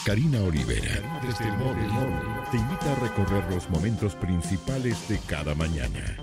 Karina Olivera, desde el móvil, te invita a recorrer los momentos principales de cada mañana.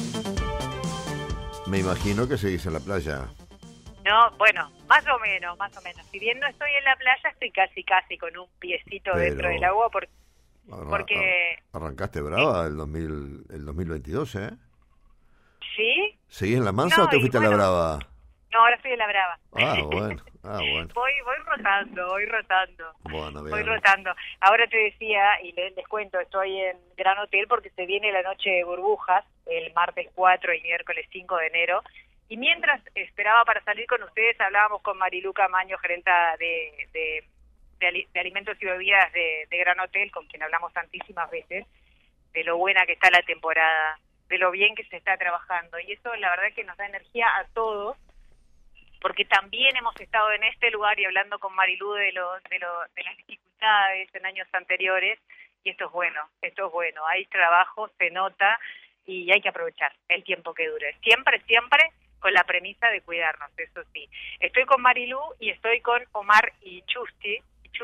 Me imagino que seguís en la playa. No, bueno, más o menos. Si bien no estoy en la playa, estoy casi con un piecito dentro del agua porque... Arrancaste brava el 2022, ¿eh? ¿Sí? ¿Seguís en la mansa o te fuiste a la brava? No, ahora estoy en la brava. Bueno. Voy rotando. Bueno, bien. Voy rotando. Ahora te decía, y les cuento, estoy en Gran Hotel porque se viene la noche de burbujas, el martes 4 y miércoles 5 de enero. Y mientras esperaba para salir con ustedes, hablábamos con Marilú Camaño, gerenta de alimentos y bebidas de Gran Hotel, con quien hablamos tantísimas veces, de lo buena que está la temporada, de lo bien que se está trabajando. Y eso la verdad que nos da energía a todos, porque también hemos estado en este lugar y hablando con Marilú de las dificultades en años anteriores, y esto es bueno. Hay trabajo, se nota, y hay que aprovechar el tiempo que dure. Siempre con la premisa de cuidarnos, eso sí. Estoy con Marilú y estoy con Omar y Chuste,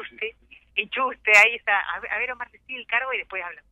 ahí está. A ver, Omar, decí el cargo y después hablamos.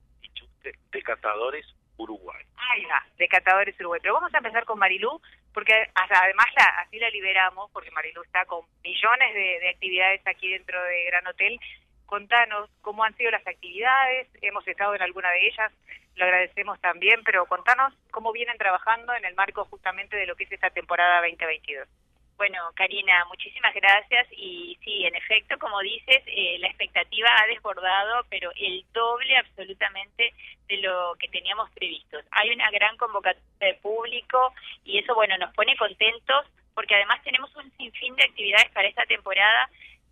De Catadores Uruguay. Ahí va, de Catadores Uruguay. Pero vamos a empezar con Marilú, porque además así la liberamos, porque Marilú está con millones de actividades aquí dentro de Gran Hotel. Contanos cómo han sido las actividades, hemos estado en alguna de ellas, lo agradecemos también, pero contanos cómo vienen trabajando en el marco justamente de lo que es esta temporada 2022. Bueno, Karina, muchísimas gracias y sí, en efecto, como dices, la expectativa ha desbordado, pero el doble absolutamente de lo que teníamos previsto. Hay una gran convocatoria de público y eso, bueno, nos pone contentos porque además tenemos un sinfín de actividades para esta temporada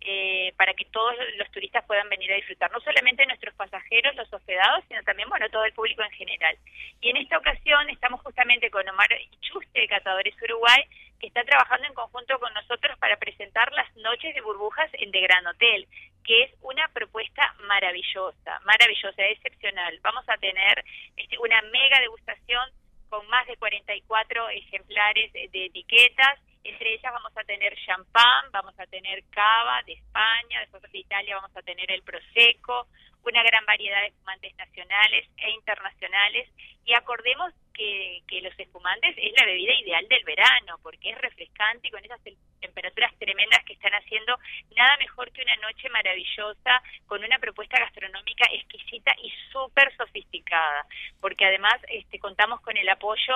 para que todos los turistas puedan venir a disfrutar, no solamente nuestros pasajeros, los hospedados, sino también, bueno, todo el público en general. Y en esta ocasión estamos justamente con Omar Ichuste de Catadores Uruguay, que está trabajando en conjunto con nosotros para presentar las noches de burbujas en The Gran Hotel, que es una propuesta maravillosa, excepcional. Vamos a tener una mega degustación con más de 44 ejemplares de etiquetas. Entre ellas vamos a tener champán, vamos a tener cava de España, después de Italia vamos a tener el prosecco, una gran variedad de espumantes nacionales e internacionales, y acordemos que los espumantes es la bebida ideal del verano, porque es refrescante y con esas temperaturas tremendas que están haciendo, nada mejor que una noche maravillosa con una propuesta gastronómica exquisita y súper sofisticada, porque además contamos con el apoyo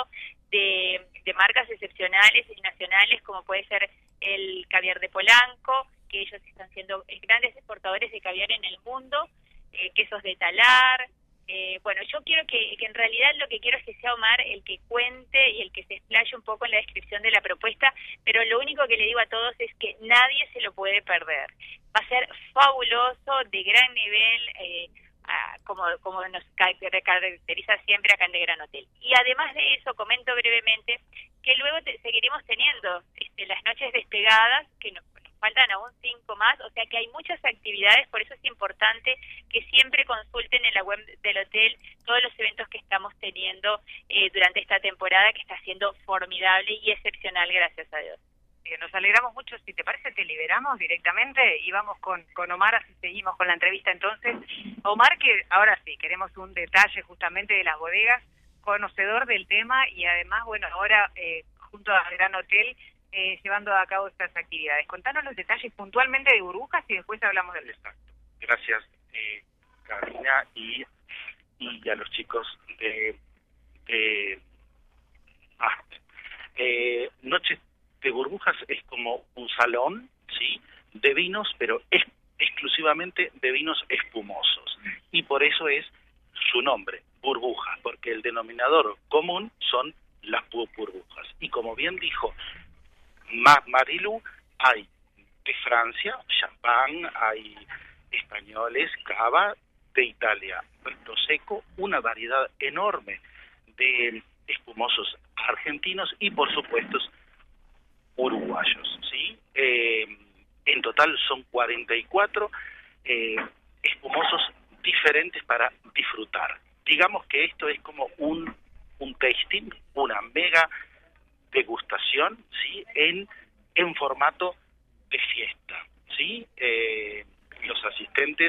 de marcas excepcionales y nacionales, como puede ser el caviar de Polanco, que ellos están siendo grandes exportadores de caviar en el mundo, quesos de Talar. Bueno, yo quiero que en realidad lo que quiero es que sea Omar el que cuente y el que se explaye un poco en la descripción de la propuesta, pero lo único que le digo a todos es que nadie se lo puede perder. Va a ser fabuloso, de gran nivel, como nos caracteriza siempre acá en The Gran Hotel. Y además de eso, comento brevemente que luego seguiremos teniendo las noches despegadas, que nos faltan aún 5 más, o sea que hay muchas actividades, por eso es importante que siempre consulten en la web del hotel todos los eventos que estamos teniendo durante esta temporada, que está siendo formidable y excepcional, gracias a Dios. Nos alegramos mucho. Si te parece, te liberamos directamente y vamos con Omar, así seguimos con la entrevista. Entonces, Omar, que ahora sí, queremos un detalle justamente de las bodegas, conocedor del tema y además, bueno, ahora junto al Gran Hotel llevando a cabo estas actividades. Contanos los detalles puntualmente de burbujas y después hablamos del Exacto. Gracias, Karina, y a los chicos de Noches de Burbujas es como un salón, ¿sí?, de vinos, pero es exclusivamente de vinos espumosos. Y por eso es su nombre, burbujas, porque el denominador común son las burbujas. Y como bien dijo Marilú, hay de Francia champán, hay españoles, cava, de Italia prosecco, una variedad enorme de espumosos argentinos y por supuesto uruguayos, ¿sí? En total son 44 espumosos diferentes para disfrutar. Digamos que esto es como un tasting, una mega degustación, ¿sí?, en formato de fiesta, ¿sí? Los asistentes clientes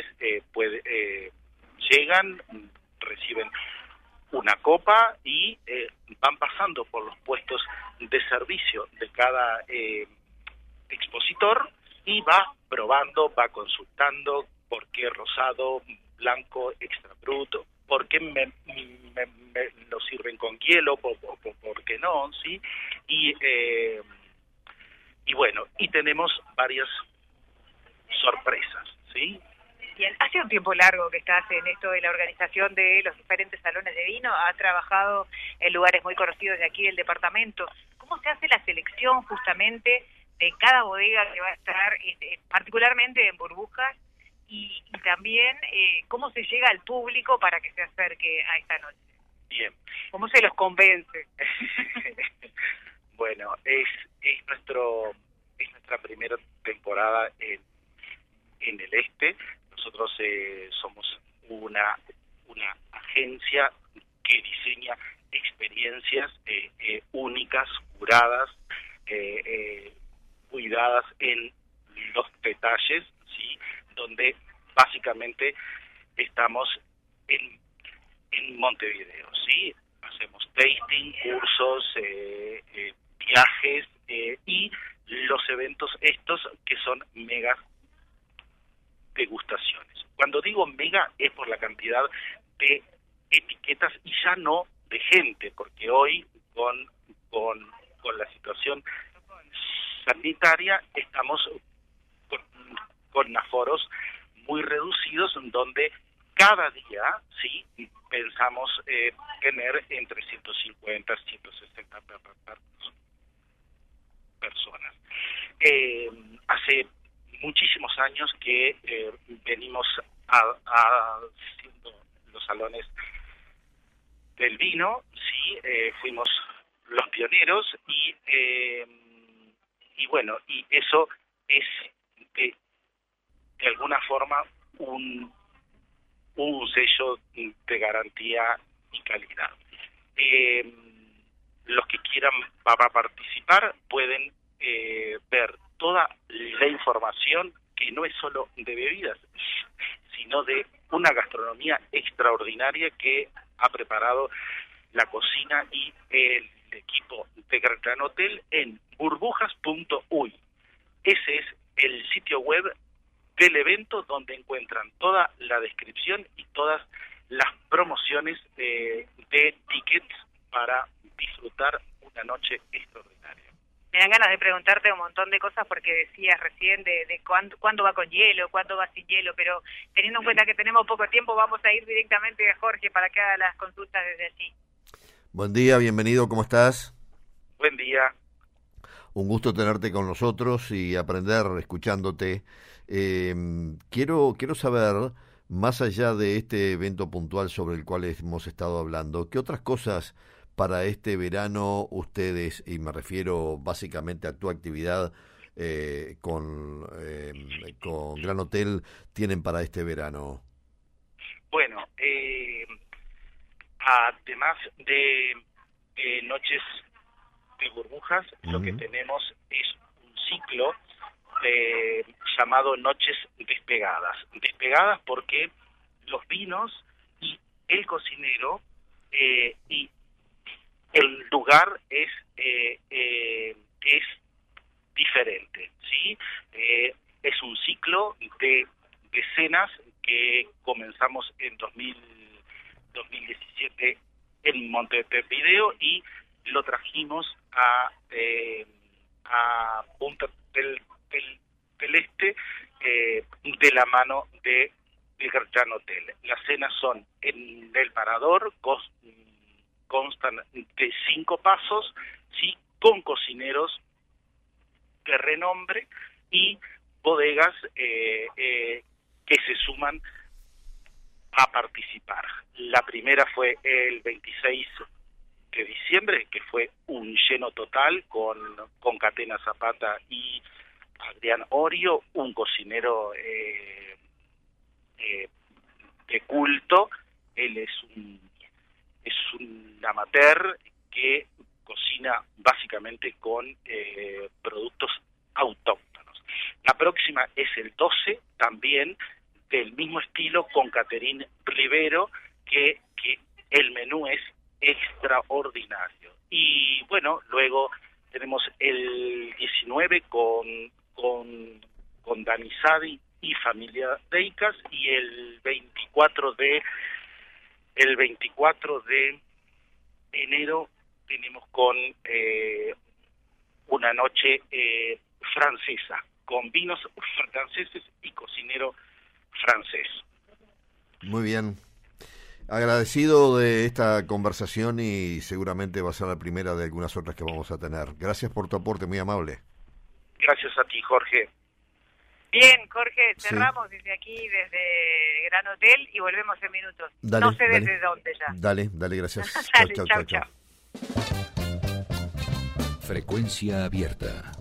llegan, reciben una copa y van pasando por los puestos de servicio de cada expositor y va probando, va consultando por qué rosado, blanco, extra bruto, por qué me lo sirven con hielo, por qué no, ¿sí? Y bueno, y tenemos varias sorpresas, ¿sí? Bien, hace un tiempo largo que estás en esto de la organización de los diferentes salones de vino, has trabajado en lugares muy conocidos de aquí del departamento. ¿Cómo se hace la selección justamente de cada bodega que va a estar, particularmente en Burbujas, y también cómo se llega al público para que se acerque a esta noche? Bien. ¿Cómo se los convence? Bueno, es nuestra primera temporada en el este. Nosotros somos una agencia que diseña experiencias únicas, curadas, cuidadas en los detalles, ¿sí? Donde básicamente estamos en Montevideo, ¿sí? Hacemos tasting, cursos, viajes y los eventos estos que son megas degustaciones. Cuando digo mega es por la cantidad de etiquetas y ya no de gente, porque hoy con la situación sanitaria estamos con aforos muy reducidos, donde cada día sí pensamos tener entre 150 y 160 personas. Hace muchísimos años que venimos haciendo los salones del vino, sí, fuimos los pioneros y bueno, y eso es de alguna forma un sello de garantía y calidad. Los que quieran participar pueden ver toda la información, que no es solo de bebidas, sino de una gastronomía extraordinaria que ha preparado la cocina y el equipo de Gran Hotel en burbujas.uy. Ese es el sitio web del evento, donde encuentran toda la descripción y todas las promociones de tickets para disfrutar una noche extraordinaria. Me dan ganas de preguntarte un montón de cosas, porque decías recién de cuándo va con hielo, cuándo va sin hielo, pero teniendo en cuenta que tenemos poco tiempo, vamos a ir directamente a Jorge para que haga las consultas desde allí. Buen día, bienvenido, ¿cómo estás? Buen día. Un gusto tenerte con nosotros y aprender escuchándote. Quiero saber, más allá de este evento puntual sobre el cual hemos estado hablando, ¿qué otras cosas para este verano ustedes, y me refiero básicamente a tu actividad con Gran Hotel, tienen para este verano? Bueno, además de noches de burbujas, lo que tenemos es un ciclo llamado Noches Despegadas. Despegadas porque los vinos y el cocinero y el lugar es diferente, ¿sí? Es un ciclo de cenas que comenzamos en 2017 en Montevideo y lo trajimos a Punta del Este de la mano de Gran Hotel. Las cenas son en el Parador, constan de 5 pasos, sí, con cocineros de renombre y bodegas que se suman a participar. La primera fue el 26 de diciembre, que fue un lleno total con Catena Zapata y Adrián Orio, un cocinero de culto. Él es un amateur que cocina básicamente con productos autóctonos. La próxima es el 12, también del mismo estilo con Catherine Rivero, que el menú es extraordinario. Y bueno, luego tenemos el 19 con Dani Sadi y familia Deicas, y el 24 de enero tenemos con una noche francesa, con vinos franceses y cocinero francés. Muy bien. Agradecido de esta conversación y seguramente va a ser la primera de algunas otras que vamos a tener. Gracias por tu aporte, muy amable. Gracias a ti, Jorge. Bien, Jorge, cerramos desde aquí, desde Gran Hotel, y volvemos en minutos. Dale, no sé dale. desde dónde ya. Dale, gracias. Dale, chau. chau. Frecuencia abierta.